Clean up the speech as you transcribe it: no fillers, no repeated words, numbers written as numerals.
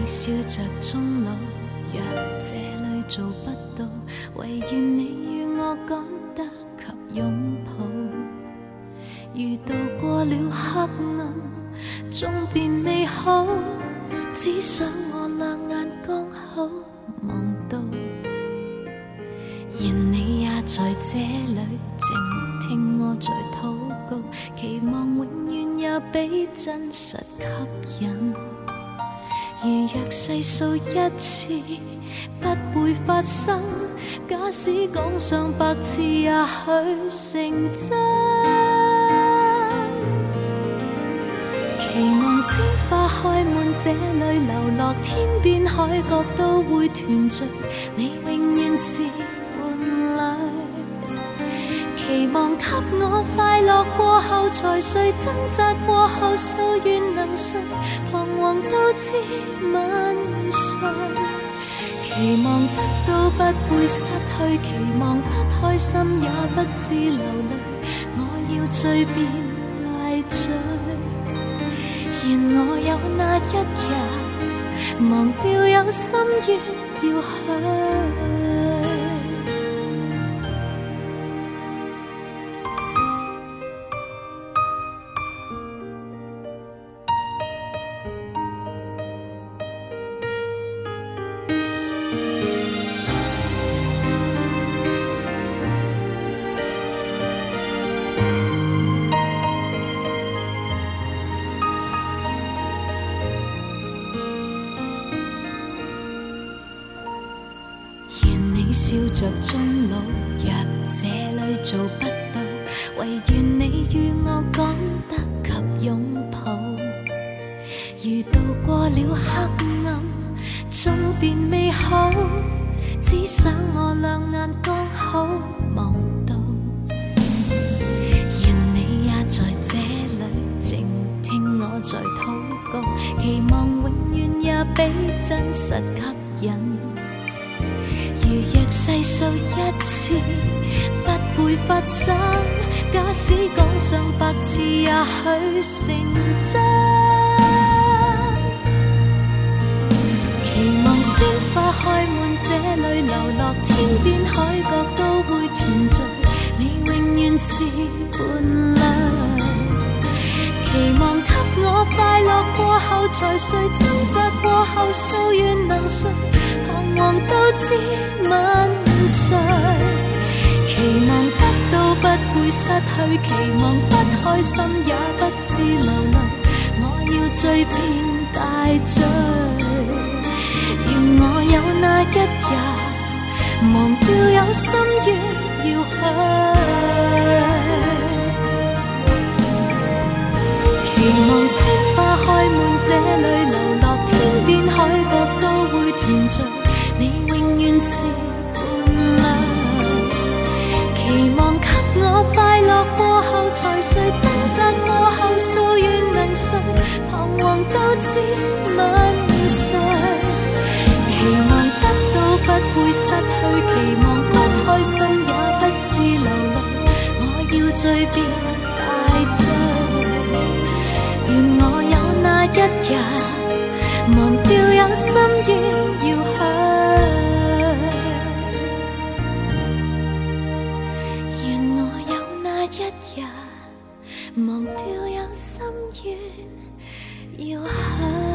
笑着終老，若這裏做不到，唯願你與我趕得及擁抱。遇到過了黑暗，終變美好，只想我兩眼剛好望到。願你也在這裏靜聽我在禱告，期望永遠也比真實吸引。如若細數一次不會發生，假使講上百次也許成真。期望鮮花開滿這裏，流落天邊海角都會團聚，你永遠是伴侶。期望給我快樂過後才睡，掙扎過後夙願能睡，彷徨都知晚睡。期望得到不會失去，期望不開心也不知流淚，我要醉變大醉。願我有那一日忘掉有心願要去。笑着終老，若這裏做不到，唯願你與我趕得及擁抱。遇到過了黑暗，終變美好，只想我兩眼剛好望到。願你也在這裏靜聽我在禱告，期望永遠也比真實吸引。如若細數一次不會發生，假使講上百次也許成真。期望鮮花開滿這裏，流落天邊海角都會團聚，你永遠是伴侶。期望給我快樂過後才睡，掙扎過後夙願能睡，彷徨都知晚睡。期望得到不會失去，期望不開心也不知流淚，我要醉變大醉。願我有那一日忘掉有心願要去。期望鮮花開滿這裏，流落天邊海角都會團聚，你永遠是伴侶。期望給我快樂過後才睡，掙扎過後夙願能睡，彷徨都知晚睡。期望得到不會失去，期望不開心也不知流淚，我要醉變大醉。願我有那一日忘掉有心願要去，願我有那一日忘掉有心願要去。